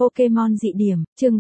Pokemon dị điểm, chương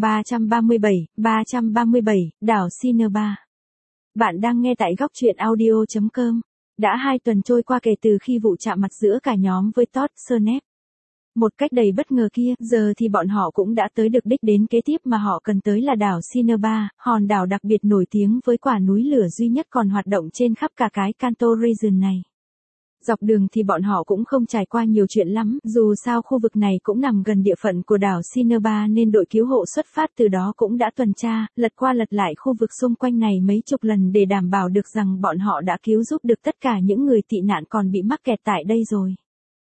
337, đảo Cinnabar. Bạn đang nghe tại góc truyện audio.com. Đã 2 tuần trôi qua kể từ khi vụ chạm mặt giữa cả nhóm với Todd Surnep. Một cách đầy bất ngờ kia, giờ thì bọn họ cũng đã tới được đích đến kế tiếp mà họ cần tới là đảo Cinnabar, hòn đảo đặc biệt nổi tiếng với quả núi lửa duy nhất còn hoạt động trên khắp cả cái Kanto Region này. Dọc đường thì bọn họ cũng không trải qua nhiều chuyện lắm, dù sao khu vực này cũng nằm gần địa phận của đảo Cinnabar nên đội cứu hộ xuất phát từ đó cũng đã tuần tra, lật qua lật lại khu vực xung quanh này mấy chục lần để đảm bảo được rằng bọn họ đã cứu giúp được tất cả những người tị nạn còn bị mắc kẹt tại đây rồi.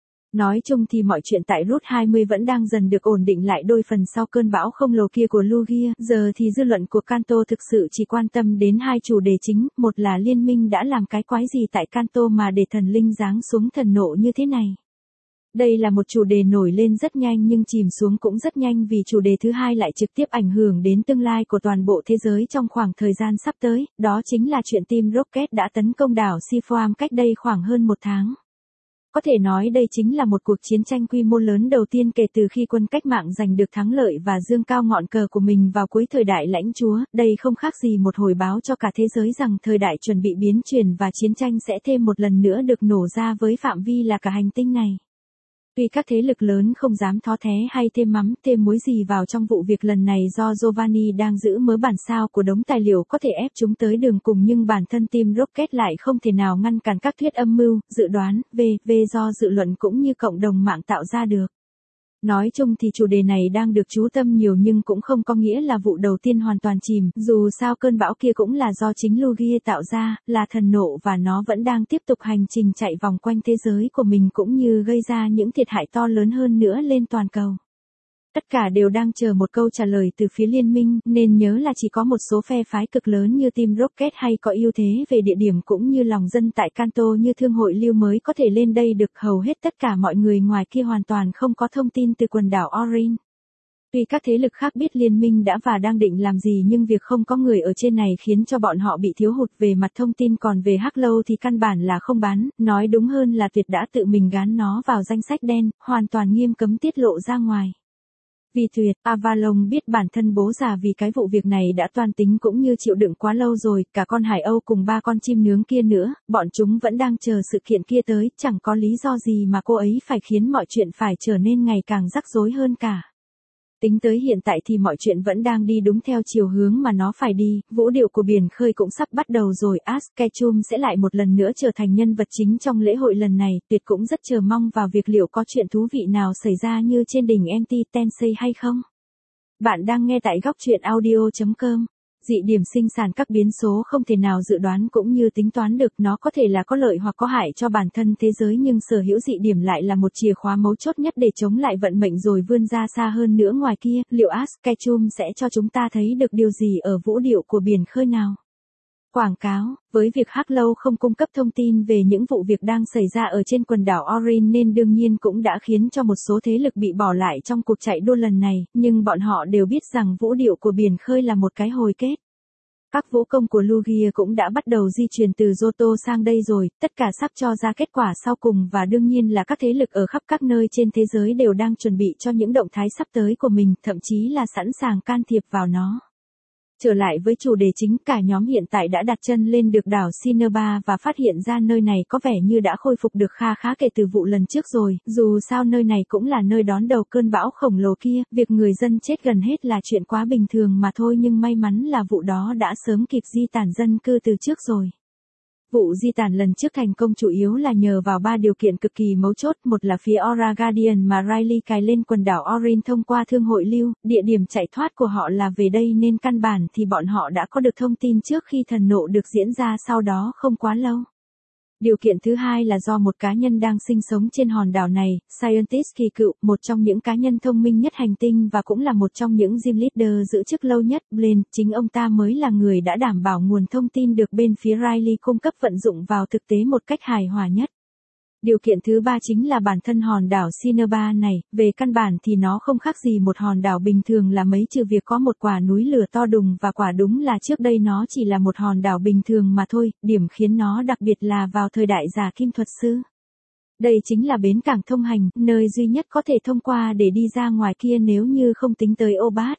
Nói chung thì mọi chuyện tại Route 20 vẫn đang dần được ổn định lại đôi phần sau cơn bão khổng lồ kia của Lugia, giờ thì dư luận của Kanto thực sự chỉ quan tâm đến 2 chủ đề chính, một là liên minh đã làm cái quái gì tại Kanto mà để thần linh giáng xuống thần nộ như thế này. Đây là một chủ đề nổi lên rất nhanh nhưng chìm xuống cũng rất nhanh vì chủ đề thứ hai lại trực tiếp ảnh hưởng đến tương lai của toàn bộ thế giới trong khoảng thời gian sắp tới, đó chính là chuyện Team Rocket đã tấn công đảo Sifoam cách đây khoảng hơn 1 tháng. Có thể nói đây chính là một cuộc chiến tranh quy mô lớn đầu tiên kể từ khi quân cách mạng giành được thắng lợi và dương cao ngọn cờ của mình vào cuối thời đại lãnh chúa, đây không khác gì một hồi báo cho cả thế giới rằng thời đại chuẩn bị biến chuyển và chiến tranh sẽ thêm một lần nữa được nổ ra với phạm vi là cả hành tinh này. Tuy các thế lực lớn không dám thó thé hay thêm mắm, thêm muối gì vào trong vụ việc lần này do Giovanni đang giữ mớ bản sao của đống tài liệu có thể ép chúng tới đường cùng nhưng bản thân Team Rocket lại không thể nào ngăn cản các thuyết âm mưu, dự đoán, do dự luận cũng như cộng đồng mạng tạo ra được. Nói chung thì chủ đề này đang được chú tâm nhiều nhưng cũng không có nghĩa là vụ đầu tiên hoàn toàn chìm, dù sao cơn bão kia cũng là do chính Lugia tạo ra, là thần nộ và nó vẫn đang tiếp tục hành trình chạy vòng quanh thế giới của mình cũng như gây ra những thiệt hại to lớn hơn nữa lên toàn cầu. Tất cả đều đang chờ một câu trả lời từ phía liên minh, nên nhớ là chỉ có một số phe phái cực lớn như Team Rocket hay có ưu thế về địa điểm cũng như lòng dân tại Kanto như Thương hội Lưu mới có thể lên đây được, hầu hết tất cả mọi người ngoài kia hoàn toàn không có thông tin từ quần đảo Orin. Tuy các thế lực khác biết liên minh đã và đang định làm gì nhưng việc không có người ở trên này khiến cho bọn họ bị thiếu hụt về mặt thông tin, còn về Harlow thì căn bản là không bán, nói đúng hơn là Tuyệt đã tự mình gán nó vào danh sách đen, hoàn toàn nghiêm cấm tiết lộ ra ngoài. Vì Tuyệt, Avalon biết bản thân bố già vì cái vụ việc này đã toan tính cũng như chịu đựng quá lâu rồi, cả con hải âu cùng 3 con chim nướng kia nữa, bọn chúng vẫn đang chờ sự kiện kia tới, chẳng có lý do gì mà cô ấy phải khiến mọi chuyện phải trở nên ngày càng rắc rối hơn cả. Tính tới hiện tại thì mọi chuyện vẫn đang đi đúng theo chiều hướng mà nó phải đi, vũ điệu của biển khơi cũng sắp bắt đầu rồi, Ash Ketchum sẽ lại một lần nữa trở thành nhân vật chính trong lễ hội lần này, Tuyệt cũng rất chờ mong vào việc liệu có chuyện thú vị nào xảy ra như trên đỉnh MT Tensei hay không. Bạn đang nghe tại góc truyện audio.com. Dị điểm sinh sản các biến số không thể nào dự đoán cũng như tính toán được, nó có thể là có lợi hoặc có hại cho bản thân thế giới nhưng sở hữu dị điểm lại là một chìa khóa mấu chốt nhất để chống lại vận mệnh rồi vươn ra xa hơn nữa ngoài kia. Liệu Ash Ketchum sẽ cho chúng ta thấy được điều gì ở vũ điệu của biển khơi nào? Quảng cáo, với việc Harlow không cung cấp thông tin về những vụ việc đang xảy ra ở trên quần đảo Orin nên đương nhiên cũng đã khiến cho một số thế lực bị bỏ lại trong cuộc chạy đua lần này, nhưng bọn họ đều biết rằng vũ điệu của biển khơi là một cái hồi kết. Các vũ công của Lugia cũng đã bắt đầu di chuyển từ Johto sang đây rồi, tất cả sắp cho ra kết quả sau cùng và đương nhiên là các thế lực ở khắp các nơi trên thế giới đều đang chuẩn bị cho những động thái sắp tới của mình, thậm chí là sẵn sàng can thiệp vào nó. Trở lại với chủ đề chính, cả nhóm hiện tại đã đặt chân lên được đảo Cinnabar và phát hiện ra nơi này có vẻ như đã khôi phục được kha khá kể từ vụ lần trước rồi, dù sao nơi này cũng là nơi đón đầu cơn bão khổng lồ kia, việc người dân chết gần hết là chuyện quá bình thường mà thôi nhưng may mắn là vụ đó đã sớm kịp di tản dân cư từ trước rồi. Vụ di tản lần trước thành công chủ yếu là nhờ vào 3 điều kiện cực kỳ mấu chốt, một là phía Aura Guardian mà Riley cài lên quần đảo Orin thông qua Thương hội Lưu, địa điểm chạy thoát của họ là về đây nên căn bản thì bọn họ đã có được thông tin trước khi thần nộ được diễn ra sau đó không quá lâu. Điều kiện thứ hai là do một cá nhân đang sinh sống trên hòn đảo này, Scientist kỳ cựu, một trong những cá nhân thông minh nhất hành tinh và cũng là một trong những Gym Leader giữ chức lâu nhất, Blaine, chính ông ta mới là người đã đảm bảo nguồn thông tin được bên phía Riley cung cấp vận dụng vào thực tế một cách hài hòa nhất. Điều kiện thứ ba chính là bản thân hòn đảo Cinnabar này, về căn bản thì nó không khác gì một hòn đảo bình thường là mấy trừ việc có một quả núi lửa to đùng và quả đúng là trước đây nó chỉ là một hòn đảo bình thường mà thôi, điểm khiến nó đặc biệt là vào thời đại giả kim thuật sư. Đây chính là bến cảng thông hành, nơi duy nhất có thể thông qua để đi ra ngoài kia nếu như không tính tới Obat.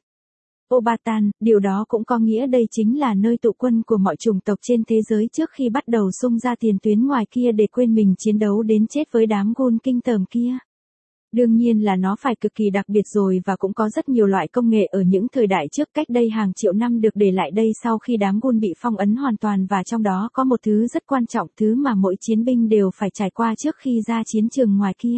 Obatan, điều đó cũng có nghĩa đây chính là nơi tụ quân của mọi chủng tộc trên thế giới trước khi bắt đầu xung ra tiền tuyến ngoài kia để quên mình chiến đấu đến chết với đám gun kinh tởm kia. Đương nhiên là nó phải cực kỳ đặc biệt rồi và cũng có rất nhiều loại công nghệ ở những thời đại trước cách đây hàng triệu năm được để lại đây sau khi đám gun bị phong ấn hoàn toàn và trong đó có một thứ rất quan trọng, thứ mà mỗi chiến binh đều phải trải qua trước khi ra chiến trường ngoài kia.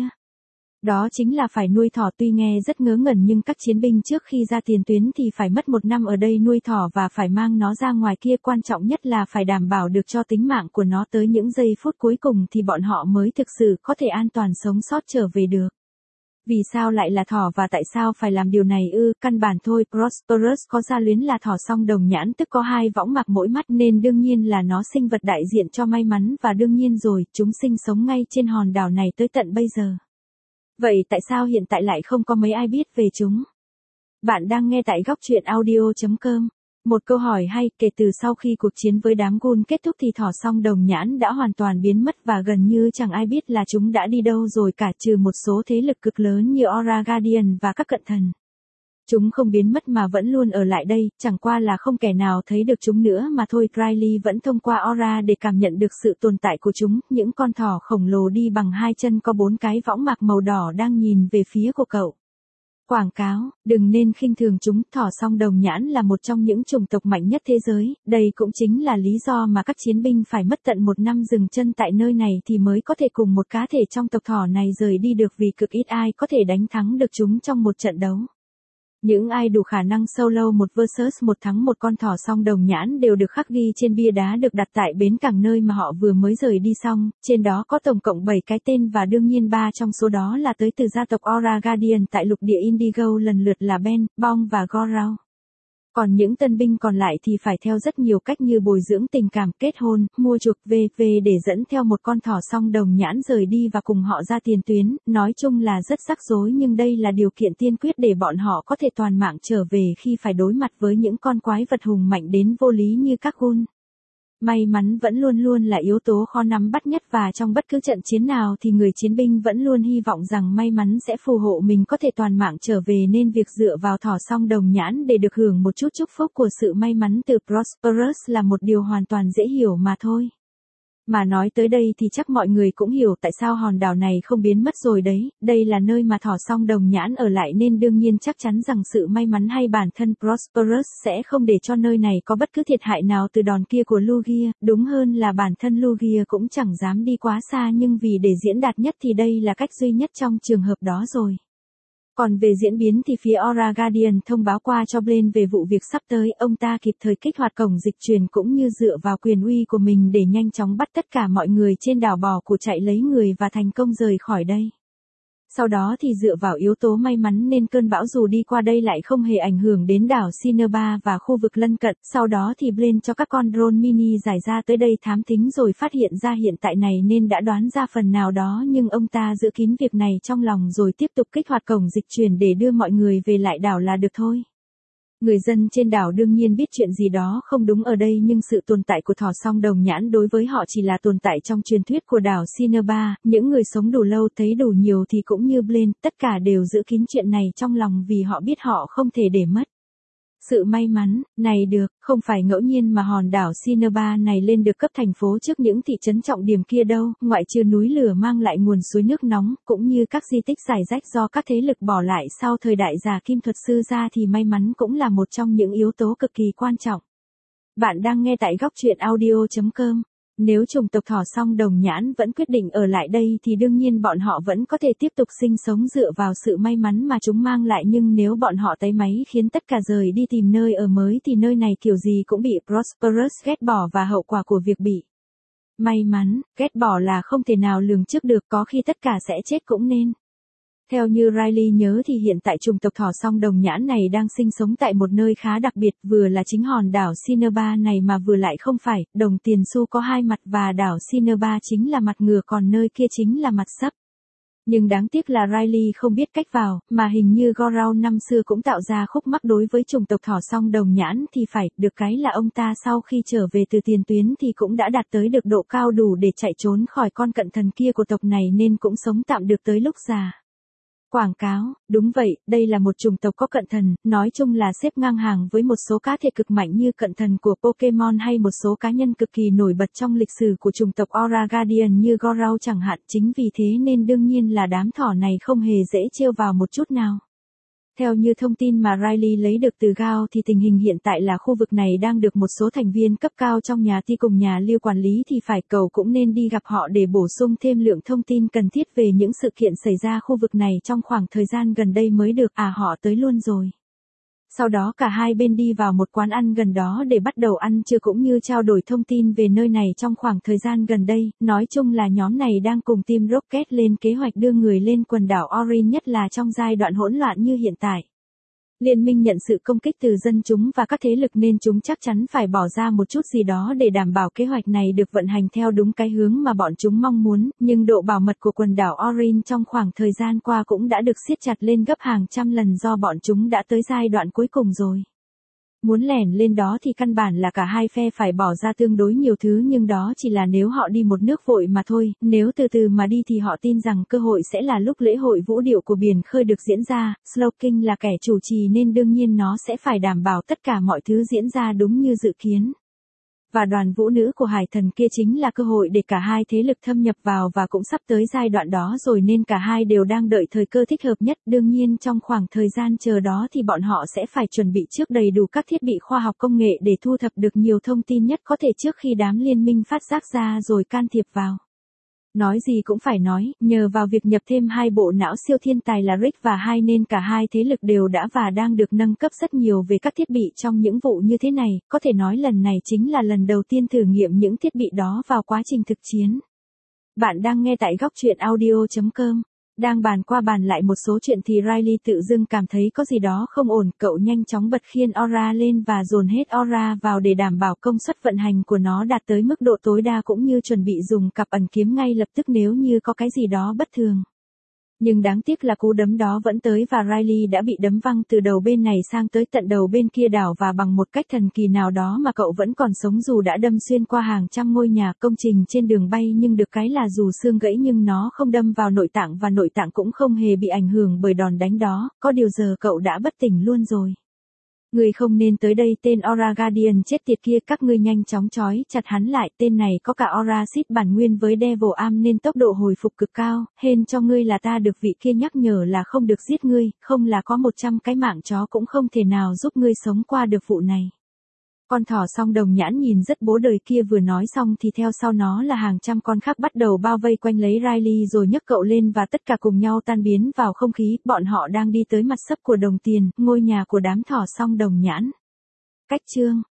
Đó chính là phải nuôi thỏ. Tuy nghe rất ngớ ngẩn nhưng các chiến binh trước khi ra tiền tuyến thì phải mất 1 năm ở đây nuôi thỏ và phải mang nó ra ngoài kia, quan trọng nhất là phải đảm bảo được cho tính mạng của nó tới những giây phút cuối cùng thì bọn họ mới thực sự có thể an toàn sống sót trở về được. Vì sao lại là thỏ và tại sao phải làm điều này căn bản thôi, Prosperous có gia luyến là thỏ song đồng nhãn tức có 2 võng mạc mỗi mắt nên đương nhiên là nó sinh vật đại diện cho may mắn và đương nhiên rồi, chúng sinh sống ngay trên hòn đảo này tới tận bây giờ. Vậy tại sao hiện tại lại không có mấy ai biết về chúng? Bạn đang nghe tại góc truyện audio.com. Một câu hỏi hay, kể từ sau khi cuộc chiến với đám gun kết thúc thì thỏ song đồng nhãn đã hoàn toàn biến mất và gần như chẳng ai biết là chúng đã đi đâu rồi cả, trừ một số thế lực cực lớn như Aura Guardian và các cận thần. Chúng không biến mất mà vẫn luôn ở lại đây, chẳng qua là không kẻ nào thấy được chúng nữa mà thôi. Riley vẫn thông qua Aura để cảm nhận được sự tồn tại của chúng, những con thỏ khổng lồ đi bằng 2 chân có 4 cái võng mạc màu đỏ đang nhìn về phía của cậu. Quảng cáo, đừng nên khinh thường chúng, thỏ song đồng nhãn là một trong những chủng tộc mạnh nhất thế giới, đây cũng chính là lý do mà các chiến binh phải mất tận 1 năm dừng chân tại nơi này thì mới có thể cùng một cá thể trong tộc thỏ này rời đi được vì cực ít ai có thể đánh thắng được chúng trong một trận đấu. Những ai đủ khả năng solo 1 vs 1 thắng một con thỏ song đồng nhãn đều được khắc ghi trên bia đá được đặt tại bến cảng nơi mà họ vừa mới rời đi xong, trên đó có tổng cộng 7 cái tên và đương nhiên 3 trong số đó là tới từ gia tộc Aura Guardian tại lục địa Indigo lần lượt là Ben, Bong và Gorau. Còn những tân binh còn lại thì phải theo rất nhiều cách như bồi dưỡng tình cảm, kết hôn, mua chuộc v.v. để dẫn theo một con thỏ song đồng nhãn rời đi và cùng họ ra tiền tuyến, nói chung là rất rắc rối nhưng đây là điều kiện tiên quyết để bọn họ có thể toàn mạng trở về khi phải đối mặt với những con quái vật hùng mạnh đến vô lý như các gun. May mắn vẫn luôn luôn là yếu tố khó nắm bắt nhất và trong bất cứ trận chiến nào thì người chiến binh vẫn luôn hy vọng rằng may mắn sẽ phù hộ mình có thể toàn mạng trở về nên việc dựa vào thỏ song đồng nhãn để được hưởng một chút chúc phúc của sự may mắn từ Prosperous là một điều hoàn toàn dễ hiểu mà thôi. Mà nói tới đây thì chắc mọi người cũng hiểu tại sao hòn đảo này không biến mất rồi đấy, đây là nơi mà thỏ song đồng nhãn ở lại nên đương nhiên chắc chắn rằng sự may mắn hay bản thân Prosperous sẽ không để cho nơi này có bất cứ thiệt hại nào từ đòn kia của Lugia, đúng hơn là bản thân Lugia cũng chẳng dám đi quá xa nhưng vì để diễn đạt nhất thì đây là cách duy nhất trong trường hợp đó rồi. Còn về diễn biến thì phía Aura Guardian thông báo qua cho Blaine về vụ việc sắp tới, ông ta kịp thời kích hoạt cổng dịch truyền cũng như dựa vào quyền uy của mình để nhanh chóng bắt tất cả mọi người trên đảo bỏ của chạy lấy người và thành công rời khỏi đây. Sau đó thì dựa vào yếu tố may mắn nên cơn bão dù đi qua đây lại không hề ảnh hưởng đến đảo Cinnaba và khu vực lân cận. Sau đó thì Blaine cho các con drone mini giải ra tới đây thám thính rồi phát hiện ra hiện tại này nên đã đoán ra phần nào đó nhưng ông ta giữ kín việc này trong lòng rồi tiếp tục kích hoạt cổng dịch chuyển để đưa mọi người về lại đảo là được thôi. Người dân trên đảo đương nhiên biết chuyện gì đó không đúng ở đây nhưng sự tồn tại của thỏ song đồng nhãn đối với họ chỉ là tồn tại trong truyền thuyết của đảo Cinnaba, những người sống đủ lâu thấy đủ nhiều thì cũng như Blaine, tất cả đều giữ kín chuyện này trong lòng vì họ biết họ không thể để mất. Sự may mắn, này được, không phải ngẫu nhiên mà hòn đảo Cinnaba này lên được cấp thành phố trước những thị trấn trọng điểm kia đâu, ngoại trừ núi lửa mang lại nguồn suối nước nóng, cũng như các di tích rải rách do các thế lực bỏ lại sau thời đại già kim thuật sư ra thì may mắn cũng là một trong những yếu tố cực kỳ quan trọng. Bạn đang nghe tại góc truyện audio.com. Nếu chủng tộc thỏ song đồng nhãn vẫn quyết định ở lại đây thì đương nhiên bọn họ vẫn có thể tiếp tục sinh sống dựa vào sự may mắn mà chúng mang lại nhưng nếu bọn họ tái máy khiến tất cả rời đi tìm nơi ở mới thì nơi này kiểu gì cũng bị Prosperous ghét bỏ và hậu quả của việc bị may mắn, ghét bỏ là không thể nào lường trước được có khi tất cả sẽ chết cũng nên. Theo như Riley nhớ thì hiện tại chủng tộc thỏ song đồng nhãn này đang sinh sống tại một nơi khá đặc biệt vừa là chính hòn đảo Cinnaba này mà vừa lại không phải, đồng tiền xu có 2 mặt và đảo Cinnaba chính là mặt ngửa còn nơi kia chính là mặt sấp. Nhưng đáng tiếc là Riley không biết cách vào, mà hình như Gorow năm xưa cũng tạo ra khúc mắc đối với chủng tộc thỏ song đồng nhãn thì phải, được cái là ông ta sau khi trở về từ tiền tuyến thì cũng đã đạt tới được độ cao đủ để chạy trốn khỏi con cận thần kia của tộc này nên cũng sống tạm được tới lúc già. Quảng cáo, đúng vậy, đây là một chủng tộc có cận thần, nói chung là xếp ngang hàng với một số cá thể cực mạnh như cận thần của Pokemon hay một số cá nhân cực kỳ nổi bật trong lịch sử của chủng tộc Aura Guardian như Gorow chẳng hạn. Chính vì thế nên đương nhiên là đám thỏ này không hề dễ trêu vào một chút nào. Theo như thông tin mà Riley lấy được từ Gao thì tình hình hiện tại là khu vực này đang được một số thành viên cấp cao trong nhà Ti cùng nhà Lưu quản lý thì phải cậu cũng nên đi gặp họ để bổ sung thêm lượng thông tin cần thiết về những sự kiện xảy ra khu vực này trong khoảng thời gian gần đây mới được. Họ tới luôn rồi. Sau đó cả hai bên đi vào một quán ăn gần đó để bắt đầu ăn trưa cũng như trao đổi thông tin về nơi này trong khoảng thời gian gần đây. Nói chung là nhóm này đang cùng Team Rocket lên kế hoạch đưa người lên quần đảo Orin, nhất là trong giai đoạn hỗn loạn như hiện tại. Liên minh nhận sự công kích từ dân chúng và các thế lực nên chúng chắc chắn phải bỏ ra một chút gì đó để đảm bảo kế hoạch này được vận hành theo đúng cái hướng mà bọn chúng mong muốn, nhưng độ bảo mật của quần đảo Orin trong khoảng thời gian qua cũng đã được siết chặt lên gấp hàng trăm lần do bọn chúng đã tới giai đoạn cuối cùng rồi. Muốn lẻn lên đó thì căn bản là cả hai phe phải bỏ ra tương đối nhiều thứ, nhưng đó chỉ là nếu họ đi một nước vội mà thôi, nếu từ từ mà đi thì họ tin rằng cơ hội sẽ là lúc lễ hội vũ điệu của biển khơi được diễn ra. Slow King là kẻ chủ trì nên đương nhiên nó sẽ phải đảm bảo tất cả mọi thứ diễn ra đúng như dự kiến. Và đoàn vũ nữ của hải thần kia chính là cơ hội để cả hai thế lực thâm nhập vào và cũng sắp tới giai đoạn đó rồi nên cả hai đều đang đợi thời cơ thích hợp nhất. Đương nhiên trong khoảng thời gian chờ đó thì bọn họ sẽ phải chuẩn bị trước đầy đủ các thiết bị khoa học công nghệ để thu thập được nhiều thông tin nhất có thể trước khi đám liên minh phát giác ra rồi can thiệp vào. Nói gì cũng phải nói, nhờ vào việc nhập thêm hai bộ não siêu thiên tài là Rick và Hai nên cả hai thế lực đều đã và đang được nâng cấp rất nhiều về các thiết bị trong những vụ như thế này, có thể nói lần này chính là lần đầu tiên thử nghiệm những thiết bị đó vào quá trình thực chiến. Bạn đang nghe tại góc truyện audio.com. Đang bàn qua bàn lại một số chuyện thì Riley tự dưng cảm thấy có gì đó không ổn, cậu nhanh chóng bật khiên Aura lên và dồn hết Aura vào để đảm bảo công suất vận hành của nó đạt tới mức độ tối đa cũng như chuẩn bị dùng cặp ẩn kiếm ngay lập tức nếu như có cái gì đó bất thường. Nhưng đáng tiếc là cú đấm đó vẫn tới và Riley đã bị đấm văng từ đầu bên này sang tới tận đầu bên kia đảo và bằng một cách thần kỳ nào đó mà cậu vẫn còn sống dù đã đâm xuyên qua hàng trăm ngôi nhà công trình trên đường bay, nhưng được cái là dù xương gãy nhưng nó không đâm vào nội tạng và nội tạng cũng không hề bị ảnh hưởng bởi đòn đánh đó, có điều giờ cậu đã bất tỉnh luôn rồi. Người không nên tới đây, tên Aura Guardian chết tiệt kia, các ngươi nhanh chóng trói chặt hắn lại, tên này có cả Aura Seed bản nguyên với Devil Arm nên tốc độ hồi phục cực cao, hên cho ngươi là ta được vị kia nhắc nhở là không được giết ngươi, không là có 100 cái mạng chó cũng không thể nào giúp ngươi sống qua được vụ này. Con thỏ song đồng nhãn nhìn rất bố đời kia vừa nói xong thì theo sau nó là hàng trăm con khác bắt đầu bao vây quanh lấy Riley rồi nhấc cậu lên và tất cả cùng nhau tan biến vào không khí. Bọn họ đang đi tới mặt sấp của đồng tiền, ngôi nhà của đám thỏ song đồng nhãn. Cách chương